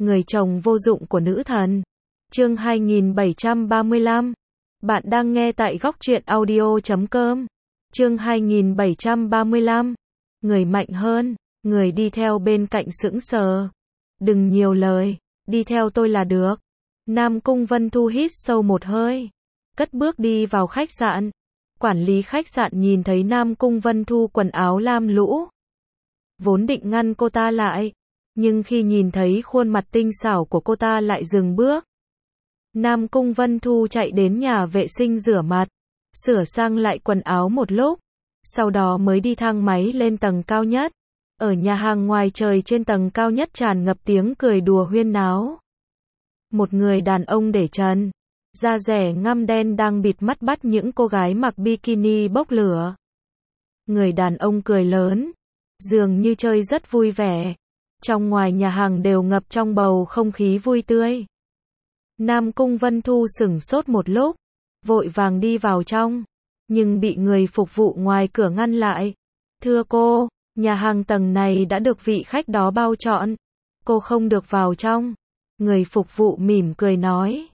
Người chồng vô dụng của nữ thần. Chương 2735. Bạn đang nghe tại góc truyện audio.com. Chương 2735. Người mạnh hơn. Người đi theo bên cạnh sững sờ. Đừng nhiều lời, đi theo tôi là được. Nam Cung Vân Thu hít sâu một hơi, cất bước đi vào khách sạn. Quản lý khách sạn nhìn thấy Nam Cung Vân Thu quần áo lam lũ, vốn định ngăn cô ta lại, nhưng khi nhìn thấy khuôn mặt tinh xảo của cô ta lại dừng bước. Nam Cung Vân Thu chạy đến nhà vệ sinh rửa mặt, sửa sang lại quần áo một lúc, sau đó mới đi thang máy lên tầng cao nhất. Ở nhà hàng ngoài trời trên tầng cao nhất tràn ngập tiếng cười đùa huyên náo. Một người đàn ông để trần, da rẻ ngăm đen đang bịt mắt bắt những cô gái mặc bikini bốc lửa. Người đàn ông cười lớn, dường như chơi rất vui vẻ. Trong ngoài nhà hàng đều ngập trong bầu không khí vui tươi. Nam Cung Vân Thu sửng sốt một lúc, vội vàng đi vào trong, nhưng bị người phục vụ ngoài cửa ngăn lại. Thưa cô, nhà hàng tầng này đã được vị khách đó bao trọn, cô không được vào trong. Người phục vụ mỉm cười nói.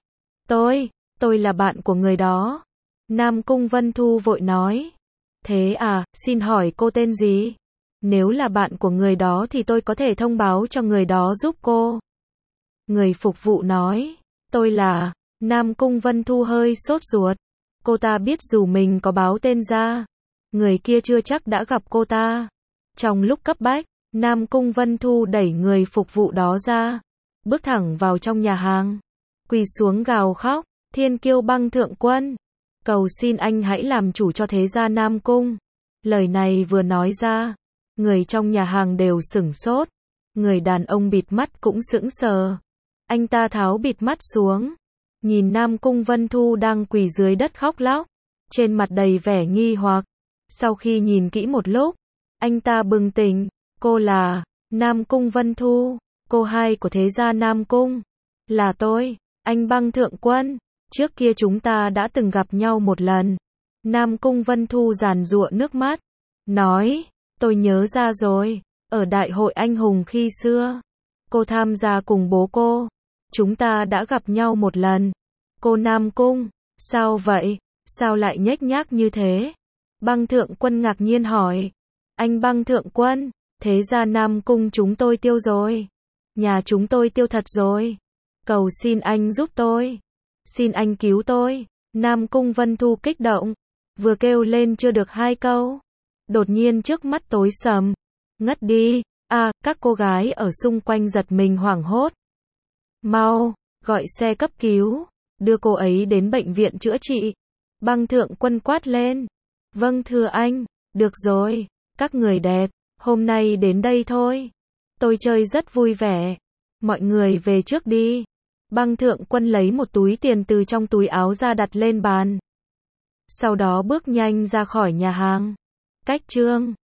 Tôi là bạn của người đó. Nam Cung Vân Thu vội nói. Thế à, xin hỏi cô tên gì? Nếu là bạn của người đó thì tôi có thể thông báo cho người đó giúp cô. Người phục vụ nói. Tôi là... Nam Cung Vân Thu hơi sốt ruột. Cô ta biết dù mình có báo tên ra, người kia chưa chắc đã gặp cô ta. Trong lúc cấp bách, Nam Cung Vân Thu đẩy người phục vụ đó ra, bước thẳng vào trong nhà hàng, quỳ xuống gào khóc. Thiên Kiêu Băng Thượng Quân, cầu xin anh hãy làm chủ cho thế gia Nam Cung. Lời này vừa nói ra, người trong nhà hàng đều sửng sốt. Người đàn ông bịt mắt cũng sững sờ. Anh ta tháo bịt mắt xuống, nhìn Nam Cung Vân Thu đang quỳ dưới đất khóc lóc, trên mặt đầy vẻ nghi hoặc. Sau khi nhìn kỹ một lúc, anh ta bừng tỉnh. Cô là Nam Cung Vân Thu, cô hai của thế gia Nam Cung. Là tôi, anh Băng Thượng Quân. Trước kia chúng ta đã từng gặp nhau một lần. Nam Cung Vân Thu giàn giụa nước mắt, nói, tôi nhớ ra rồi, ở đại hội anh hùng khi xưa, cô tham gia cùng bố cô, chúng ta đã gặp nhau một lần. Cô Nam Cung, sao vậy, sao lại nhếch nhác như thế? Băng Thượng Quân ngạc nhiên hỏi. Anh Băng Thượng Quân, thế gia Nam Cung chúng tôi tiêu rồi, nhà chúng tôi tiêu thật rồi, cầu xin anh giúp tôi. Xin anh cứu tôi. Nam Cung Vân Thu kích động, vừa kêu lên chưa được hai câu, đột nhiên trước mắt tối sầm, ngất đi. Các cô gái ở xung quanh giật mình hoảng hốt. Mau, gọi xe cấp cứu, đưa cô ấy đến bệnh viện chữa trị. Băng Thượng Quân quát lên. Vâng thưa anh, được rồi, các người đẹp, hôm nay đến đây thôi. Tôi chơi rất vui vẻ, mọi người về trước đi. Băng Thượng Quân lấy một túi tiền từ trong túi áo ra đặt lên bàn. Sau đó bước nhanh ra khỏi nhà hàng. Cách chương